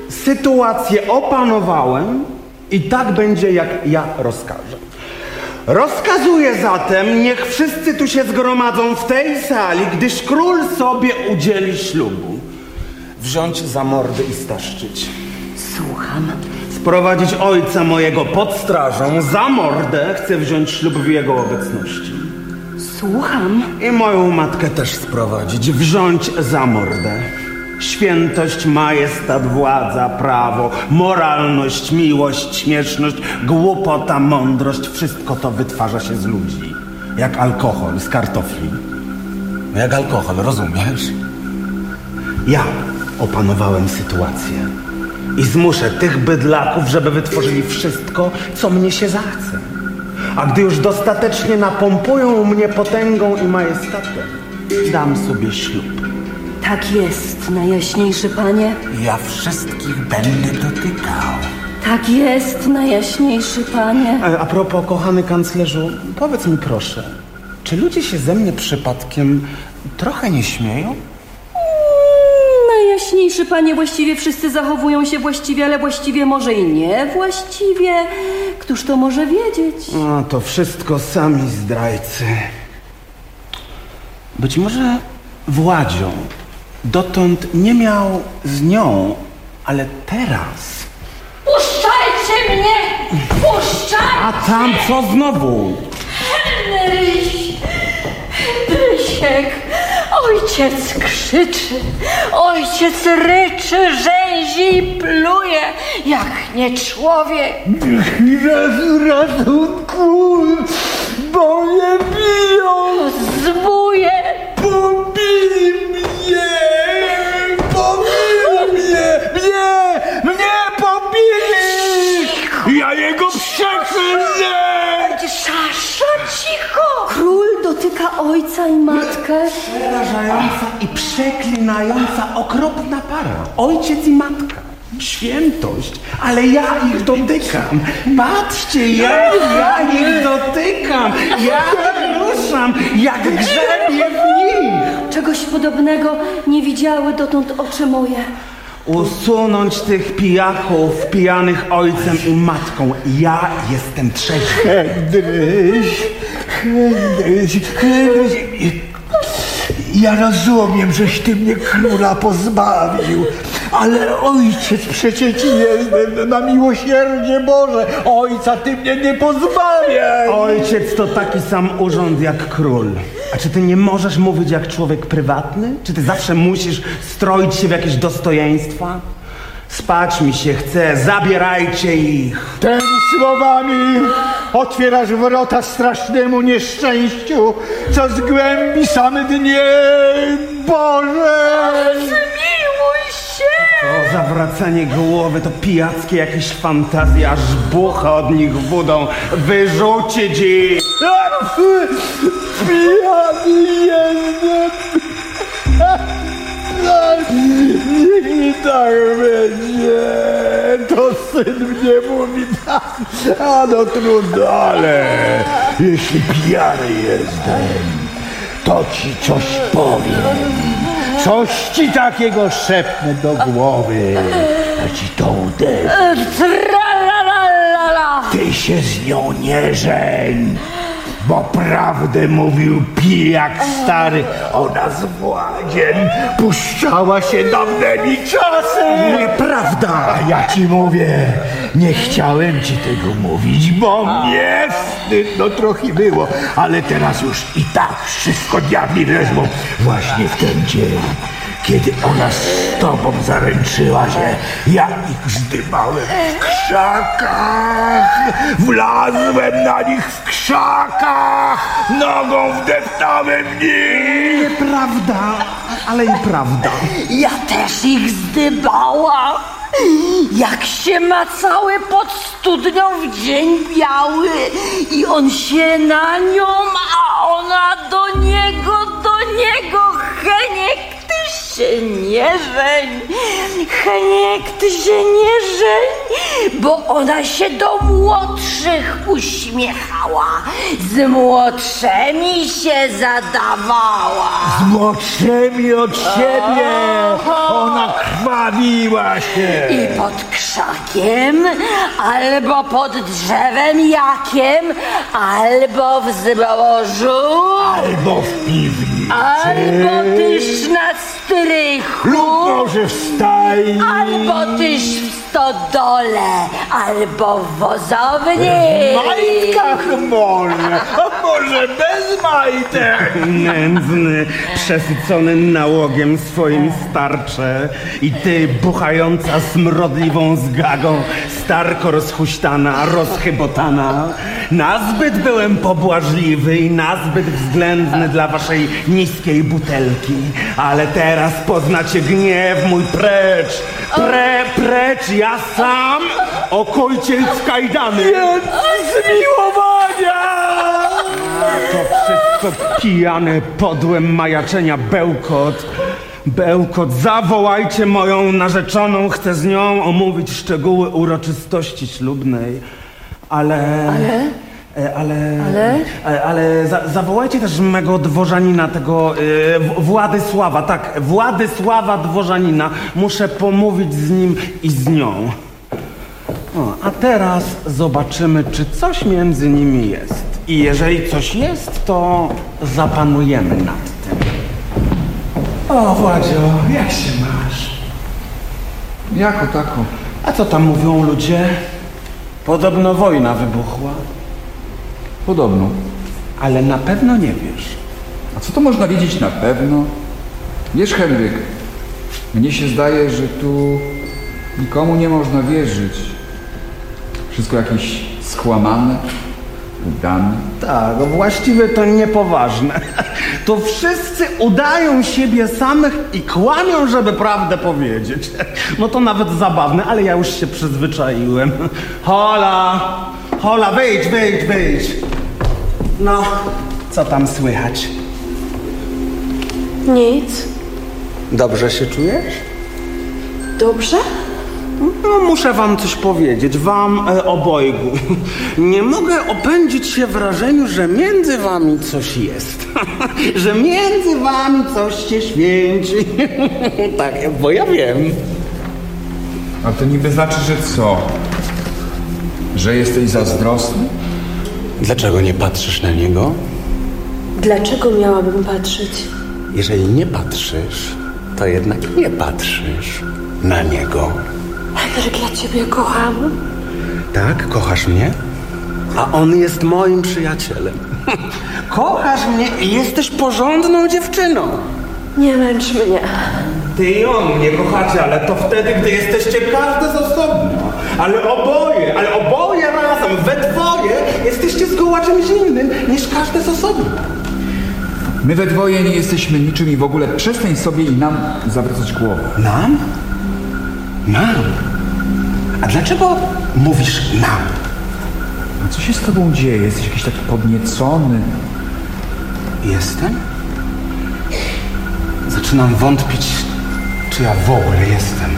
Sytuację opanowałem i tak będzie, jak ja rozkażę. Rozkazuję zatem, niech wszyscy tu się zgromadzą w tej sali, gdyż król sobie udzieli ślubu. Wziąć za mordę i staszczyć. Słucham. Sprowadzić ojca mojego pod strażą, za mordę chcę wziąć ślub w jego obecności. Słucham. I moją matkę też sprowadzić, wziąć za mordę. Świętość, majestat, władza, prawo, moralność, miłość, śmieszność, głupota, mądrość, wszystko to wytwarza się z ludzi. Jak alkohol z kartofli. Jak alkohol, rozumiesz? Ja opanowałem sytuację i zmuszę tych bydlaków, żeby wytworzyli wszystko, co mnie się zachce. A gdy już dostatecznie napompują mnie potęgą i majestatem, dam sobie ślub. Tak jest, najjaśniejszy panie. Ja wszystkich będę dotykał. Tak jest, najjaśniejszy panie. A, a propos, kochany kanclerzu, powiedz mi proszę, czy ludzie się ze mnie przypadkiem trochę nie śmieją? Mm, najjaśniejszy panie, właściwie wszyscy zachowują się właściwie, ale właściwie może i nie właściwie. Któż to może wiedzieć? A to wszystko sami zdrajcy. Być może Władzią dotąd nie miał z nią, ale teraz... Puszczajcie mnie! Puszczajcie! A tam co znowu? Henryś! Henrysiek! Ojciec krzyczy, ojciec ryczy, rzęzi i pluje, jak nie człowiek. Ratunku, bo mnie biją! Zbóje! Pobili mnie! Pobili mnie! Mnie! Mnie pobili! Ja jego przeklnę! Sasza, cicho! Król dotyka ojca i matkę. Przerażająca i przeklinająca okropna para. Ojciec i matka. Świętość, ale ja ich dotykam. Patrzcie, ja, ja ich dotykam. Ja ruszam, jak grzebię w nich. Czegoś podobnego nie widziały dotąd oczy moje. Usunąć tych pijaków, pijanych ojcem i matką. Ja jestem trzeźwy. Henryś, Henryś, Henryś. Ja rozumiem, żeś ty mnie króla pozbawił, ale ojciec przecież jestem, na miłosierdzie Boże, ojca ty mnie nie pozbawiaj. Ojciec to taki sam urząd jak król. A czy ty nie możesz mówić jak człowiek prywatny? Czy ty zawsze musisz stroić się w jakieś dostojeństwa? Spać mi się chce, zabierajcie ich. Tymi słowami otwierasz wrota strasznemu nieszczęściu, co zgłębi same dnie, Boże! Zmiłuj się! To zawracanie głowy to pijackie jakieś fantazje, aż bucha od nich wodą. Wyrzucić ich! Pijany jestem! Niech mi tak będzie, to syn mnie mówi tak, a no trudno, ale jeśli pijany jestem, to ci coś powiem, coś ci takiego szepnę do głowy, a ci to uderzy. Ty się z nią nie żeń, bo prawdę mówił pijak stary, ona z Władziem puszczała się dawnymi czasy. Nieprawda! A ja ci mówię, nie chciałem ci tego mówić, bo mnie wstyd, no trochę było, ale teraz już i tak wszystko diabli wezmą. Właśnie w ten dzień, kiedy ona z tobą zaręczyła się, ja ich zdymałem w krzakach, wlazłem na nich w krzakach, nogą wdeptałem w nich. Nieprawda, ale i prawda. Ja też ich zdybałam. Jak się macały pod studnią w dzień biały i on się na nią, a ona do niego, do niego, Heniek, ty się nie żeń, Heniek, ty się nie żeń, bo ona się do młodszych uśmiechała, z młodszymi się zadawała. Z młodszymi od siebie! Ona krwawiła się! I pod krzakiem, albo pod drzewem jakiem, albo w zbożu, albo w piwnicy, albo tyś na strychu, lub może w stajni, albo tyś w stodole, albo w wozowni. W majtkach może, a może bez majtek. Nędzny, przesycony nałogiem swoim starcze i ty buchająca smrodliwą zgagą, starko rozhuśtana, rozchybotana. Nazbyt byłem pobłażliwy i nazbyt względny dla waszej niskiej butelki, ale teraz poznacie gniew mój precz, pre, precz, ja sam, okojciel w kajdany. Zmiłowania! To wszystko pijany, podłem majaczenia bełkot. Bełkot, zawołajcie moją narzeczoną, chcę z nią omówić szczegóły uroczystości ślubnej. Ale... Ale? Ale... Ale? Ale, ale za, zawołajcie też mego dworzanina, tego e, Władysława, tak, Władysława dworzanina. Muszę pomówić z nim i z nią. O, a teraz zobaczymy, czy coś między nimi jest. I jeżeli coś jest, to zapanujemy nad tym. O, Władzio, jak się masz? Jako tako. A co tam mówią ludzie? Podobno wojna wybuchła. Podobno. Ale na pewno nie wiesz. A co to można wiedzieć na pewno? Wiesz, Henryk, mnie się zdaje, że tu nikomu nie można wierzyć. Wszystko jakieś skłamane, udane. Tak, właściwie to niepoważne. To wszyscy udają siebie samych i kłamią, żeby prawdę powiedzieć. No to nawet zabawne, ale ja już się przyzwyczaiłem. Hola, hola, wyjdź, wyjdź, wyjdź. No, co tam słychać? Nic. Dobrze się czujesz? Dobrze? No, muszę wam coś powiedzieć, wam e, obojgu. Nie mogę opędzić się wrażeniu, że między wami coś jest. Że między wami coś się święci. Tak, bo ja wiem. A to niby znaczy, że co? Że jesteś zazdrosny? Dlaczego nie patrzysz na niego? Dlaczego miałabym patrzeć? Jeżeli nie patrzysz, to jednak nie patrzysz na niego. Henryk, ja ciebie kocham. Tak, kochasz mnie? A on jest moim przyjacielem. Kochasz mnie i jesteś porządną dziewczyną. Nie męcz mnie. Ty i on mnie kochacie, ale to wtedy, gdy jesteście każdy z osobna. Ale oboje, ale oboje razem, we dwoje jesteście zgoła czymś innym niż każdy z osobna. My we dwoje nie jesteśmy niczym i w ogóle przestań sobie i nam zawracać głowę. Nam? Nam? A dlaczego mówisz nam? A co się z tobą dzieje? Jesteś jakiś taki podniecony. Jestem? Zaczynam wątpić, czy ja w ogóle jestem.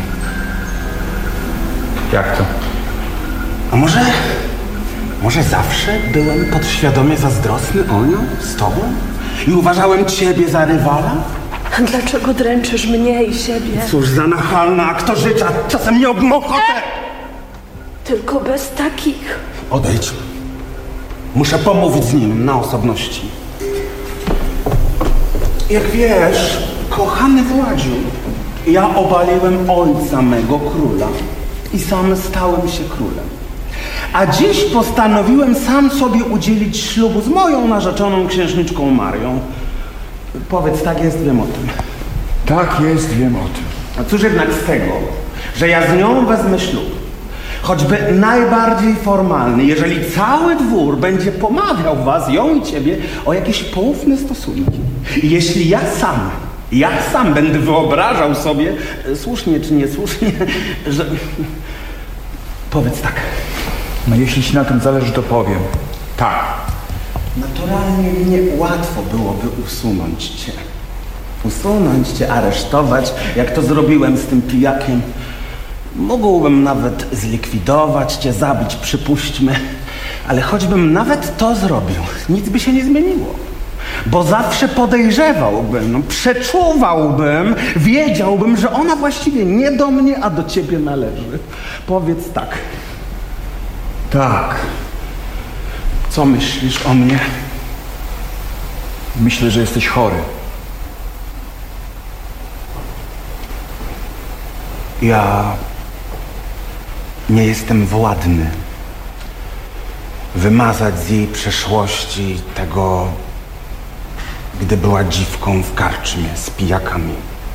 Jak to? A może... Może zawsze byłem podświadomie zazdrosny o nią, z tobą? I uważałem ciebie za rywala? Dlaczego dręczysz mnie i siebie? Cóż za nachalna aktorzyca, czasem nie ogmochotę! Tylko bez takich. Odejdź. Muszę pomówić z nim na osobności. Jak wiesz, kochany Władziu, ja obaliłem ojca mego króla i sam stałem się królem. A dziś postanowiłem sam sobie udzielić ślubu z moją narzeczoną księżniczką Marią. Powiedz, tak jest, wiem o tym. Tak jest, wiem o tym. A cóż jednak z tego, że ja z nią wezmę ślub, choćby najbardziej formalny, jeżeli cały dwór będzie pomawiał was, ją i ciebie, o jakieś poufne stosunki. I jeśli ja sam, ja sam będę wyobrażał sobie, słusznie czy niesłusznie, że... Powiedz tak. No jeśli ci na tym zależy, to powiem. Tak. Naturalnie mnie łatwo byłoby usunąć cię. usunąć cię, aresztować, jak to zrobiłem z tym pijakiem. Mógłbym nawet zlikwidować cię, zabić, przypuśćmy. Ale choćbym nawet to zrobił, nic by się nie zmieniło. Bo zawsze podejrzewałbym, no, przeczuwałbym, wiedziałbym, że ona właściwie nie do mnie, a do ciebie należy. Powiedz tak. Tak. Co myślisz o mnie? Myślę, że jesteś chory. Ja nie jestem władny wymazać z jej przeszłości tego, gdy była dziwką w karczmie z pijakami.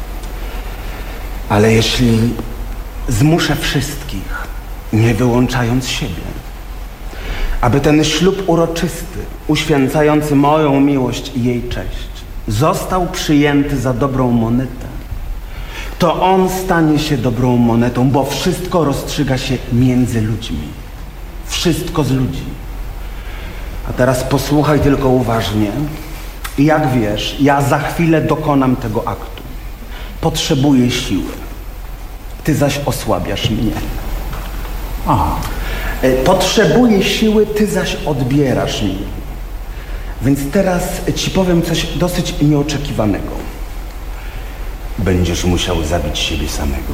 Ale jeśli zmuszę wszystkich, nie wyłączając siebie, aby ten ślub uroczysty, uświęcający moją miłość i jej cześć, został przyjęty za dobrą monetę, to on stanie się dobrą monetą, bo wszystko rozstrzyga się między ludźmi. Wszystko z ludzi. A teraz posłuchaj tylko uważnie. Jak wiesz, ja za chwilę dokonam tego aktu. Potrzebuję siły. Ty zaś osłabiasz mnie. Aha. Potrzebuję siły, ty zaś odbierasz mi. Więc teraz ci powiem coś dosyć nieoczekiwanego. Będziesz musiał zabić siebie samego.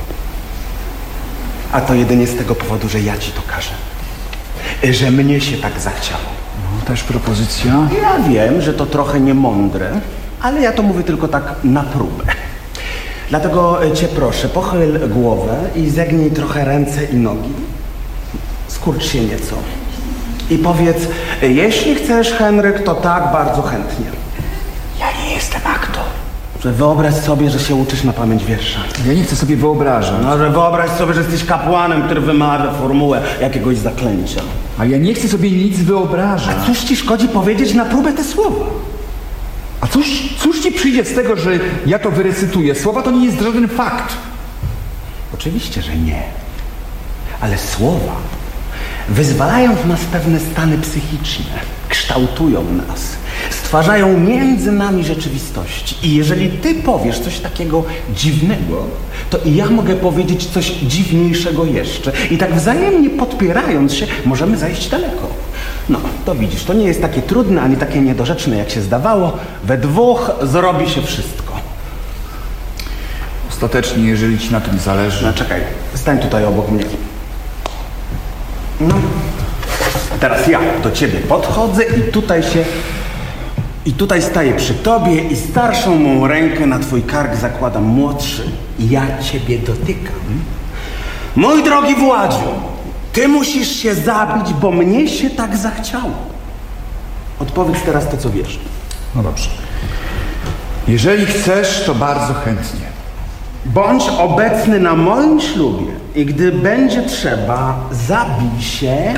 A to jedynie z tego powodu, że ja ci to każę. Że mnie się tak zachciało. No, też propozycja. Ja wiem, że to trochę niemądre, ale ja to mówię tylko tak na próbę. Dlatego cię proszę, pochyl głowę i zegnij trochę ręce i nogi. Skurcz się nieco. I powiedz, jeśli chcesz, Henryk, to tak, bardzo chętnie. Ja nie jestem aktor. Że wyobraź sobie, że się uczysz na pamięć wiersza. Ja nie chcę sobie wyobrażać. No, że wyobraź sobie, że jesteś kapłanem, który wymawia formułę jakiegoś zaklęcia. A ja nie chcę sobie nic wyobrażać. A cóż ci szkodzi powiedzieć na próbę te słowa? A cóż, cóż ci przyjdzie z tego, że ja to wyrecytuję? Słowa to nie jest żaden fakt. Oczywiście, że nie. Ale słowa wyzwalają w nas pewne stany psychiczne, kształtują nas, stwarzają między nami rzeczywistości. I jeżeli ty powiesz coś takiego dziwnego, to i ja mogę powiedzieć coś dziwniejszego jeszcze. I tak wzajemnie podpierając się, możemy zajść daleko. No, to widzisz, to nie jest takie trudne, ani takie niedorzeczne, jak się zdawało. We dwóch zrobi się wszystko. Ostatecznie, jeżeli ci na tym zależy... No czekaj, stań tutaj obok mnie. No, teraz ja do ciebie podchodzę i tutaj się... I tutaj staję przy tobie i starszą mą rękę na twój kark zakładam młodszy. I ja ciebie dotykam. Mój drogi Władziu, ty musisz się zabić, bo mnie się tak zachciało. Odpowiedz teraz to, co wiesz. No dobrze. Jeżeli chcesz, to bardzo chętnie. Bądź obecny na moim ślubie i gdy będzie trzeba, zabij się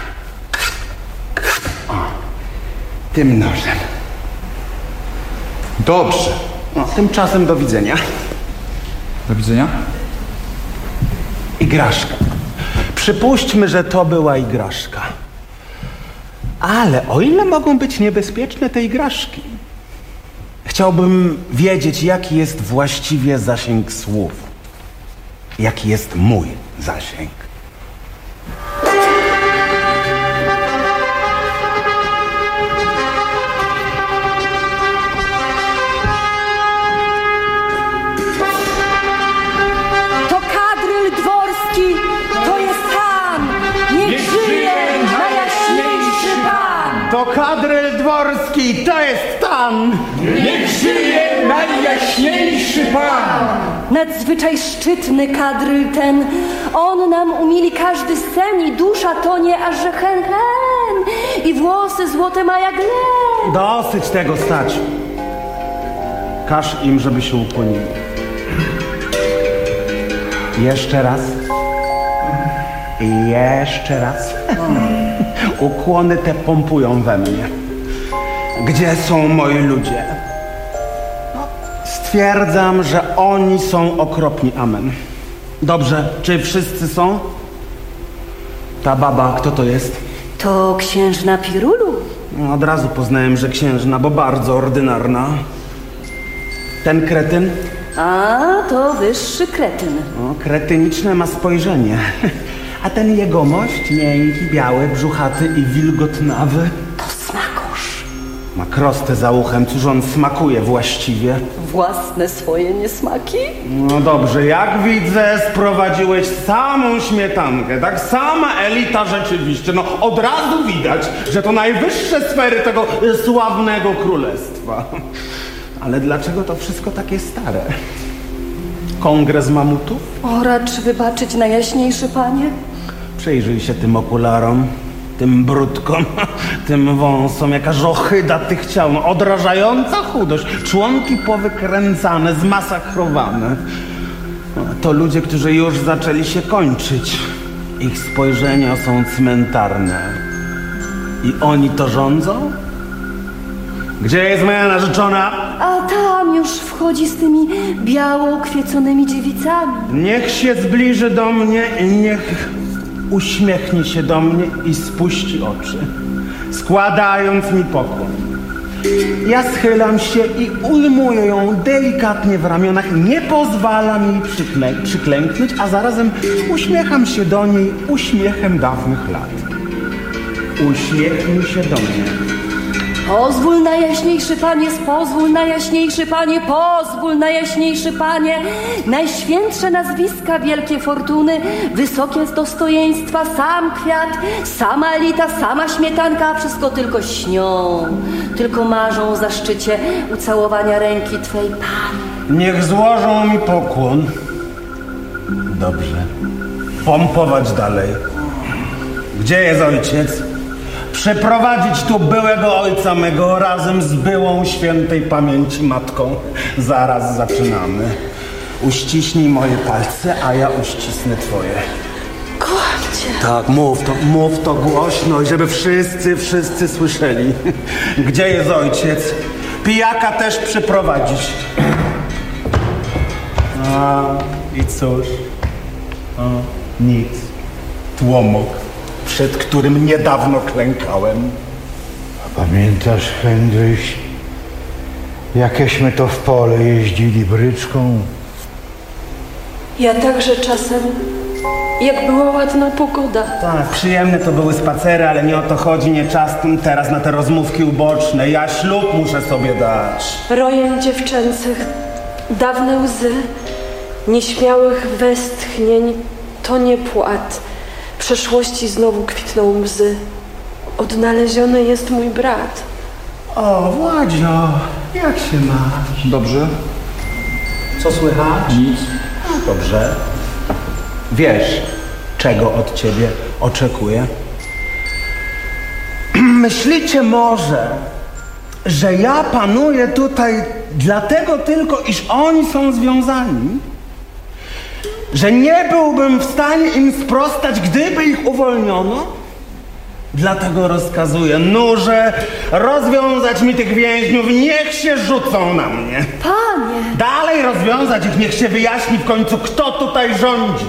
o, tym nożem. Dobrze. No, tymczasem do widzenia. Do widzenia? Igraszka. Przypuśćmy, że to była igraszka. Ale o ile mogą być niebezpieczne te igraszki? Chciałbym wiedzieć, jaki jest właściwie zasięg słów. Jaki jest mój zasięg. To Kadryl Dworski, to jest Han! Niech żyje najjaśniejszy Pan! To Kadryl Dworski, to jest Tan! Niech żyje najjaśniejszy Pan! Nadzwyczaj szczytny Kadryl ten, on nam umili każdy sen i dusza tonie, aż że hen hen i włosy złote ma jak len. Dosyć tego, stać. Każ im, żeby się ukłonili. Jeszcze raz. I jeszcze raz. Ukłony te pompują we mnie. Gdzie są moi ludzie? Stwierdzam, że oni są okropni. Amen. Dobrze, czy wszyscy są? Ta baba, kto to jest? To księżna Pirulu. No, od razu poznałem, że księżna, bo bardzo ordynarna. Ten kretyn? A, to wyższy kretyn. O, kretyniczne ma spojrzenie. A ten jegomość, miękki, biały, brzuchaty i wilgotnawy? To smakosz. Ma krostę za uchem, cóż on smakuje właściwie? Własne swoje niesmaki? No dobrze, jak widzę, sprowadziłeś samą śmietankę, tak? Sama elita rzeczywiście. No od razu widać, że to najwyższe sfery tego sławnego królestwa. Ale dlaczego to wszystko takie stare? Kongres mamutów? O, racz wybaczyć, najjaśniejszy panie. Przyjrzyj się tym okularom, tym brudkom, tym wąsom, jaka żochyda tych ciał, no, odrażająca chudość, członki powykręcane, zmasakrowane. No, to ludzie, którzy już zaczęli się kończyć. Ich spojrzenia są cmentarne. I oni to rządzą? Gdzie jest moja narzeczona? A tam już wchodzi z tymi biało ukwieconymi dziewicami. Niech się zbliży do mnie i niech uśmiechnie się do mnie i spuści oczy, składając mi pokłon. Ja schylam się i ujmuję ją delikatnie w ramionach, nie pozwalam jej przyklę- przyklęknąć, a zarazem uśmiecham się do niej uśmiechem dawnych lat. Uśmiechnij się do mnie. Pozwól, najjaśniejszy panie, pozwól, najjaśniejszy panie, pozwól, najjaśniejszy panie. Najświętsze nazwiska, wielkie fortuny, wysokie dostojeństwa, sam kwiat, sama elita, sama śmietanka, a wszystko tylko śnią, tylko marzą o zaszczycie ucałowania ręki twej pani. Niech złożą mi pokłon. Dobrze. Pompować dalej. Gdzie jest ojciec? Przyprowadzić tu byłego ojca mego razem z byłą świętej pamięci matką. Zaraz zaczynamy. Uściśnij moje palce, a ja uścisnę twoje. Kocham cię. Tak, mów to, mów to głośno, żeby wszyscy, wszyscy słyszeli. Gdzie jest ojciec? Pijaka też przyprowadzić. A, i cóż? O, nic. Tłomok, przed którym niedawno klękałem. A pamiętasz, Henryś, jakeśmy to w pole jeździli bryczką? Ja także czasem, jak była ładna pogoda. Tak, przyjemne to były spacery, ale nie o to chodzi, nie czas teraz na te rozmówki uboczne. Ja ślub muszę sobie dać. Rojem dziewczęcych, dawne łzy, nieśmiałych westchnień, to nie płat. W przeszłości znowu kwitną łzy. Odnaleziony jest mój brat. O, Władzio, jak się masz? Dobrze. Co słychać? Nic. Dobrze. Wiesz, czego od ciebie oczekuję? Myślicie może, że ja panuję tutaj dlatego tylko, iż oni są związani? Że nie byłbym w stanie im sprostać, gdyby ich uwolniono? Dlatego rozkazuję nurze rozwiązać mi tych więźniów, niech się rzucą na mnie. Panie! Dalej rozwiązać ich, niech się wyjaśni w końcu, kto tutaj rządzi.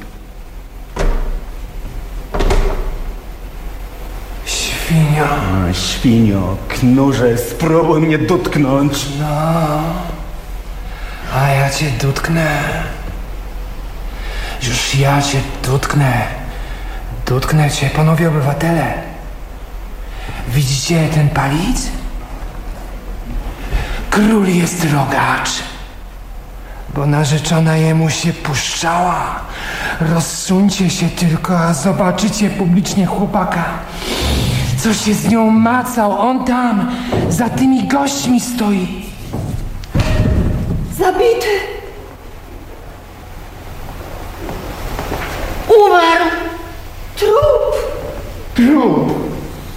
Świnio. A, świnio, knurze, spróbuj mnie dotknąć. No, a ja cię dotknę. Już ja cię dotknę. Dotknę cię, panowie obywatele. Widzicie ten palic? Król jest rogacz, bo narzeczona jemu się puszczała. Rozsuńcie się tylko, a zobaczycie publicznie chłopaka, co się z nią macał. On tam, za tymi gośćmi stoi. Zabity! Umarł! Trup! Trup!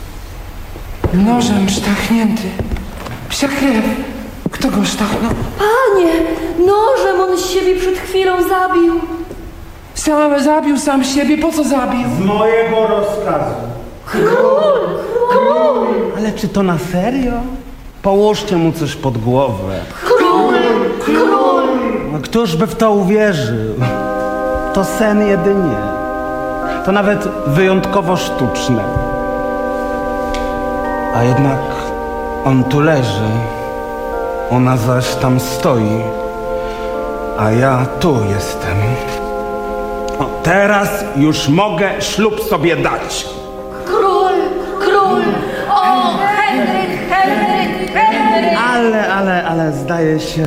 Nożem sztachnięty. Psia krew. Kto go sztachnął? Panie! Nożem on siebie przed chwilą zabił. Sam zabił sam siebie. Po co zabił? Z mojego rozkazu. Król! Król! Ale czy to na serio? Połóżcie mu coś pod głowę. Król! Król! No, któż by w to uwierzył? To sen jedynie. To nawet wyjątkowo sztuczne. A jednak on tu leży. Ona zaś tam stoi, a ja tu jestem. O, teraz już mogę ślub sobie dać. Król, król! O, Henryk, Henryk, Henryk! Ale, ale, ale zdaje się,